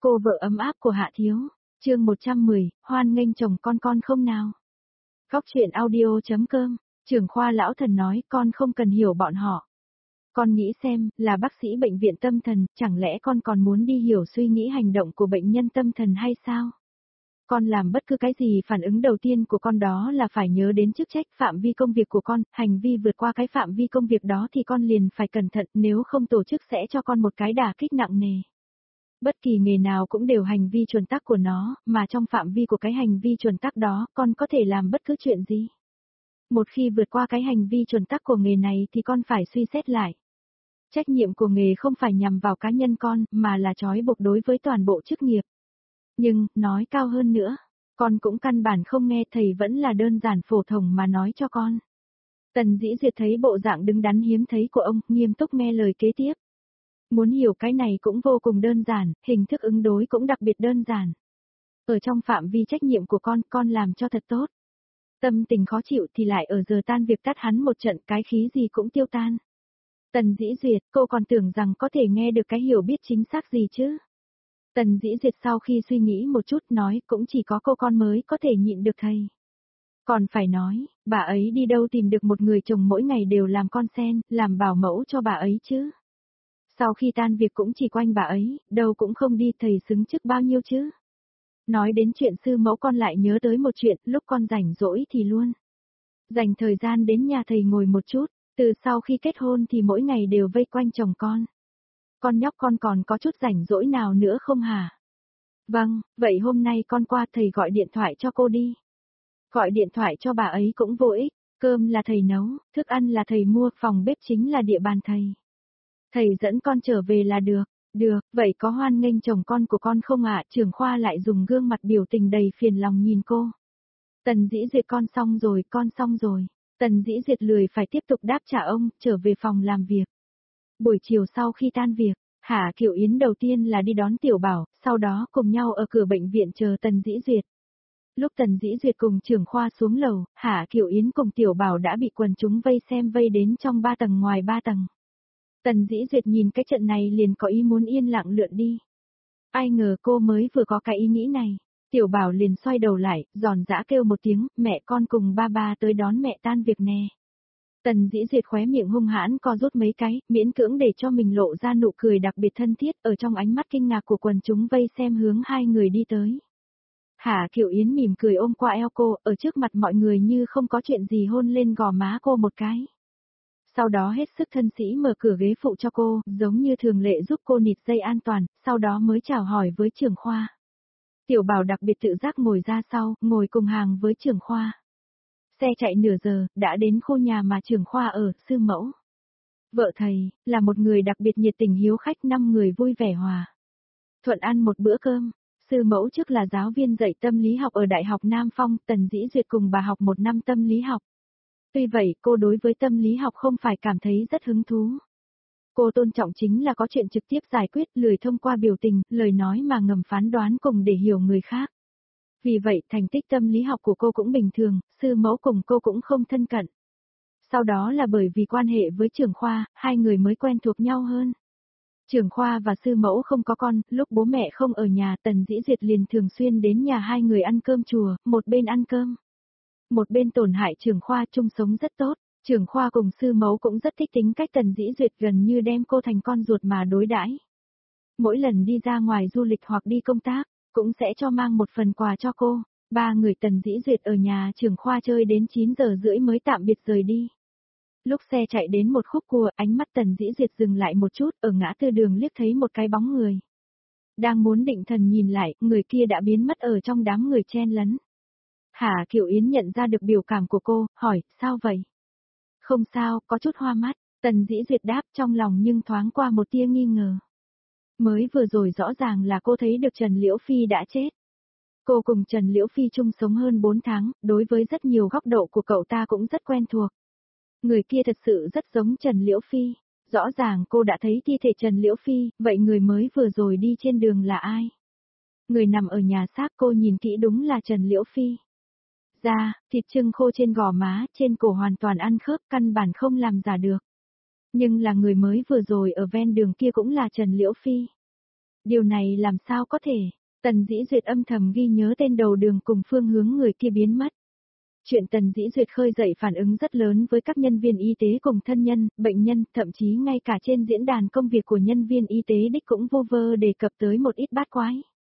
Cô vợ ấm áp của Hạ Thiếu. Chương 110, hoan nghênh chồng con không nào. Góc truyện audio.com. Trưởng khoa lão thần nói con không cần hiểu bọn họ. Con nghĩ xem, là bác sĩ bệnh viện tâm thần, chẳng lẽ con còn muốn đi hiểu suy nghĩ hành động của bệnh nhân tâm thần hay sao? Con làm bất cứ cái gì phản ứng đầu tiên của con đó là phải nhớ đến chức trách phạm vi công việc của con, hành vi vượt qua cái phạm vi công việc đó thì con liền phải cẩn thận, nếu không tổ chức sẽ cho con một cái đả kích nặng nề. Bất kỳ nghề nào cũng đều hành vi chuẩn tắc của nó, mà trong phạm vi của cái hành vi chuẩn tắc đó, con có thể làm bất cứ chuyện gì. Một khi vượt qua cái hành vi chuẩn tắc của nghề này thì con phải suy xét lại. Trách nhiệm của nghề không phải nhằm vào cá nhân con, mà là trói buộc đối với toàn bộ chức nghiệp. Nhưng, nói cao hơn nữa, con cũng căn bản không nghe, thầy vẫn là đơn giản phổ thông mà nói cho con. Tần Dĩ Duyệt thấy bộ dạng đứng đắn hiếm thấy của ông, nghiêm túc nghe lời kế tiếp. Muốn hiểu cái này cũng vô cùng đơn giản, hình thức ứng đối cũng đặc biệt đơn giản. Ở trong phạm vi trách nhiệm của con làm cho thật tốt. Tâm tình khó chịu thì lại ở giờ tan việc tát hắn một trận, cái khí gì cũng tiêu tan. Tần Dĩ Duyệt, cô còn tưởng rằng có thể nghe được cái hiểu biết chính xác gì chứ. Tần Dĩ Duyệt sau khi suy nghĩ một chút nói cũng chỉ có cô con mới có thể nhịn được thầy. Còn phải nói, bà ấy đi đâu tìm được một người chồng mỗi ngày đều làm con sen, làm bảo mẫu cho bà ấy chứ. Sau khi tan việc cũng chỉ quanh bà ấy, đâu cũng không đi, thầy xứng chức bao nhiêu chứ. Nói đến chuyện sư mẫu con lại nhớ tới một chuyện, lúc con rảnh rỗi thì luôn dành thời gian đến nhà thầy ngồi một chút, từ sau khi kết hôn thì mỗi ngày đều vây quanh chồng con. Con nhóc con còn có chút rảnh rỗi nào nữa không hả? Vâng, vậy hôm nay con qua thầy gọi điện thoại cho cô đi. Gọi điện thoại cho bà ấy cũng vô ích, cơm là thầy nấu, thức ăn là thầy mua, phòng bếp chính là địa bàn thầy. Thầy dẫn con trở về là được. Được, vậy có hoan nghênh chồng con của con không ạ? Trưởng khoa lại dùng gương mặt biểu tình đầy phiền lòng nhìn cô. Tần Dĩ Duyệt, con xong rồi. Tần Dĩ Duyệt lười phải tiếp tục đáp trả ông, trở về phòng làm việc. Buổi chiều sau khi tan việc, Hạ Kiều Yến đầu tiên là đi đón Tiểu Bảo, sau đó cùng nhau ở cửa bệnh viện chờ Tần Dĩ Duyệt. Lúc Tần Dĩ Duyệt cùng trưởng khoa xuống lầu, Hạ Kiều Yến cùng Tiểu Bảo đã bị quần chúng vây xem vây đến trong 3 tầng ngoài 3 tầng. Tần Dĩ Duyệt nhìn cái trận này liền có ý muốn yên lặng lượn đi. Ai ngờ cô mới vừa có cái ý nghĩ này, Tiểu Bảo liền xoay đầu lại, giòn giã kêu một tiếng, mẹ con cùng ba tới đón mẹ tan việc nè. Tần Dĩ Duyệt khóe miệng hung hãn co rút mấy cái, miễn cưỡng để cho mình lộ ra nụ cười đặc biệt thân thiết, ở trong ánh mắt kinh ngạc của quần chúng vây xem hướng hai người đi tới. Hạ Kiều Yến mỉm cười ôm qua eo cô, ở trước mặt mọi người như không có chuyện gì hôn lên gò má cô một cái. Sau đó hết sức thân sĩ mở cửa ghế phụ cho cô, giống như thường lệ giúp cô nịt dây an toàn, sau đó mới chào hỏi với trưởng khoa. Tiểu Bảo đặc biệt tự giác ngồi ra sau, ngồi cùng hàng với trưởng khoa. Xe chạy nửa giờ, đã đến khu nhà mà trưởng khoa ở, sư mẫu. Vợ thầy, là một người đặc biệt nhiệt tình hiếu khách, 5 người vui vẻ hòa thuận ăn một bữa cơm. Sư mẫu trước là giáo viên dạy tâm lý học ở Đại học Nam Phong, Tần Dĩ Duyệt cùng bà học 1 năm tâm lý học. Tuy vậy, cô đối với tâm lý học không phải cảm thấy rất hứng thú. Cô tôn trọng chính là có chuyện trực tiếp giải quyết, lười thông qua biểu tình, lời nói mà ngầm phán đoán cùng để hiểu người khác. Vì vậy, thành tích tâm lý học của cô cũng bình thường, sư mẫu cùng cô cũng không thân cận. Sau đó là bởi vì quan hệ với trưởng khoa, hai người mới quen thuộc nhau hơn. Trưởng khoa và sư mẫu không có con, lúc bố mẹ không ở nhà, Tần Dĩ Duyệt liền thường xuyên đến nhà hai người ăn cơm chùa, một bên ăn cơm, một bên tổn hại trưởng khoa, chung sống rất tốt. Trưởng khoa cùng sư mẫu cũng rất thích tính cách Tần Dĩ Duyệt, gần như đem cô thành con ruột mà đối đãi. Mỗi lần đi ra ngoài du lịch hoặc đi công tác, cũng sẽ cho mang một phần quà cho cô. 3 người Tần Dĩ Duyệt ở nhà trưởng khoa chơi đến 9 giờ rưỡi mới tạm biệt rời đi. Lúc xe chạy đến một khúc cua, ánh mắt Tần Dĩ Duyệt dừng lại một chút, ở ngã tư đường liếc thấy một cái bóng người. Đang muốn định thần nhìn lại, người kia đã biến mất ở trong đám người chen lấn. Hạ Kiều Yến nhận ra được biểu cảm của cô, hỏi, sao vậy? Không sao, có chút hoa mắt. Tần Dĩ Duyệt đáp, trong lòng nhưng thoáng qua một tia nghi ngờ. Mới vừa rồi rõ ràng là cô thấy được Trần Liễu Phi đã chết. Cô cùng Trần Liễu Phi chung sống hơn 4 tháng, đối với rất nhiều góc độ của cậu ta cũng rất quen thuộc. Người kia thật sự rất giống Trần Liễu Phi. Rõ ràng cô đã thấy thi thể Trần Liễu Phi, vậy người mới vừa rồi đi trên đường là ai? Người nằm ở nhà xác, cô nhìn kỹ đúng là Trần Liễu Phi. Da, thịt trưng khô trên gò má, trên cổ hoàn toàn ăn khớp, căn bản không làm giả được. Nhưng là người mới vừa rồi ở ven đường kia cũng là Trần Liễu Phi. Điều này làm sao có thể? Tần Dĩ Duyệt âm thầm ghi nhớ tên đầu đường cùng phương hướng người kia biến mất. Chuyện Tần Dĩ Duyệt khơi dậy phản ứng rất lớn với các nhân viên y tế cùng thân nhân, bệnh nhân, thậm chí ngay cả trên diễn đàn công việc của nhân viên y tế đích cũng vô vơ đề cập tới một ít bát quái.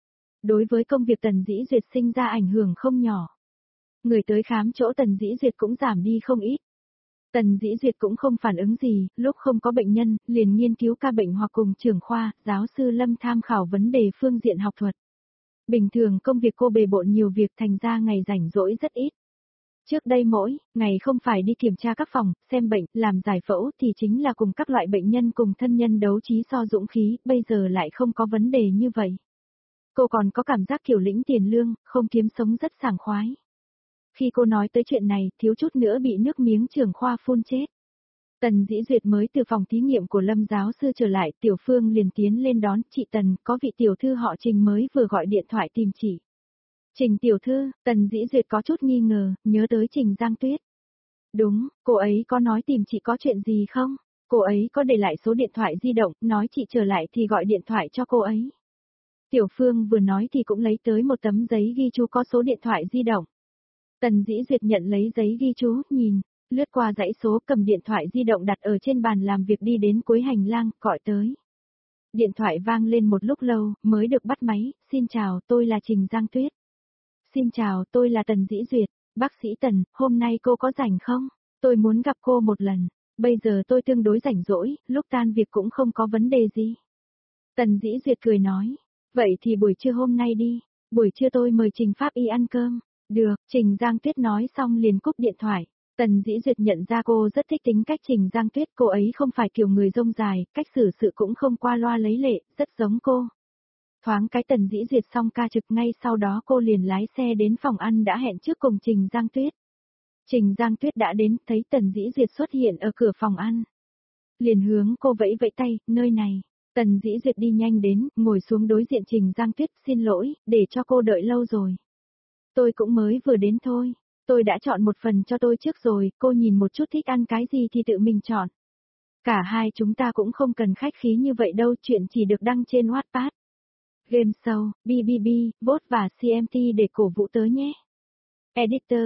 Đối với công việc Tần Dĩ Duyệt sinh ra ảnh hưởng không nhỏ. Người tới khám chỗ Tần Dĩ Duyệt cũng giảm đi không ít. Tần Dĩ Duyệt cũng không phản ứng gì, lúc không có bệnh nhân, liền nghiên cứu ca bệnh hoặc cùng trưởng khoa, giáo sư Lâm tham khảo vấn đề phương diện học thuật. Bình thường công việc cô bề bộn nhiều việc thành ra ngày rảnh rỗi rất ít. Trước đây mỗi ngày không phải đi kiểm tra các phòng, xem bệnh, làm giải phẫu thì chính là cùng các loại bệnh nhân cùng thân nhân đấu trí so dũng khí, bây giờ lại không có vấn đề như vậy. Cô còn có cảm giác kiểu lĩnh tiền lương, không kiếm sống rất sảng khoái. Khi cô nói tới chuyện này, thiếu chút nữa bị nước miếng trưởng khoa phun chết. Tần Dĩ Duyệt mới từ phòng thí nghiệm của Lâm giáo sư trở lại, Tiểu Phương liền tiến lên đón, chị Tần, có vị tiểu thư họ Trình mới vừa gọi điện thoại tìm chị. Trình tiểu thư, Tần Dĩ Duyệt có chút nghi ngờ, nhớ tới Trình Giang Tuyết. Đúng, cô ấy có nói tìm chị có chuyện gì không? Cô ấy có để lại số điện thoại di động, nói chị trở lại thì gọi điện thoại cho cô ấy. Tiểu Phương vừa nói thì cũng lấy tới một tấm giấy ghi chú có số điện thoại di động. Tần Dĩ Duyệt nhận lấy giấy ghi chú, nhìn, lướt qua dãy số, cầm điện thoại di động đặt ở trên bàn làm việc đi đến cuối hành lang, gọi tới. Điện thoại vang lên một lúc lâu, mới được bắt máy, xin chào, tôi là Trình Giang Tuyết. Xin chào, tôi là Tần Dĩ Duyệt, bác sĩ Tần, hôm nay cô có rảnh không? Tôi muốn gặp cô một lần, bây giờ tôi tương đối rảnh rỗi, lúc tan việc cũng không có vấn đề gì. Tần Dĩ Duyệt cười nói, vậy thì buổi trưa hôm nay đi, buổi trưa tôi mời Trình Pháp Y ăn cơm. Được, Trình Giang Tuyết nói xong liền cúp điện thoại. Tần Dĩ Duyệt nhận ra cô rất thích tính cách Trình Giang Tuyết, cô ấy không phải kiểu người rông dài, cách xử sự cũng không qua loa lấy lệ, rất giống cô. Thoáng cái Tần Dĩ Duyệt xong ca trực, ngay sau đó cô liền lái xe đến phòng ăn đã hẹn trước cùng Trình Giang Tuyết. Trình Giang Tuyết đã đến, thấy Tần Dĩ Duyệt xuất hiện ở cửa phòng ăn. Liền hướng cô vẫy vẫy tay, nơi này. Tần Dĩ Duyệt đi nhanh đến, ngồi xuống đối diện Trình Giang Tuyết, xin lỗi, để cho cô đợi lâu rồi. Tôi cũng mới vừa đến thôi, tôi đã chọn một phần cho tôi trước rồi, cô nhìn một chút thích ăn cái gì thì tự mình chọn. Cả hai chúng ta cũng không cần khách khí như vậy đâu, chuyện chỉ được đăng trên Wattpad. Game Show, BBB, vote và CMT để cổ vũ tớ nhé. Editor,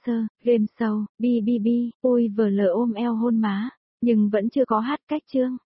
Game Show, BBB, ui vờ lờ ôm eo hôn má, nhưng vẫn chưa có hát cách chương.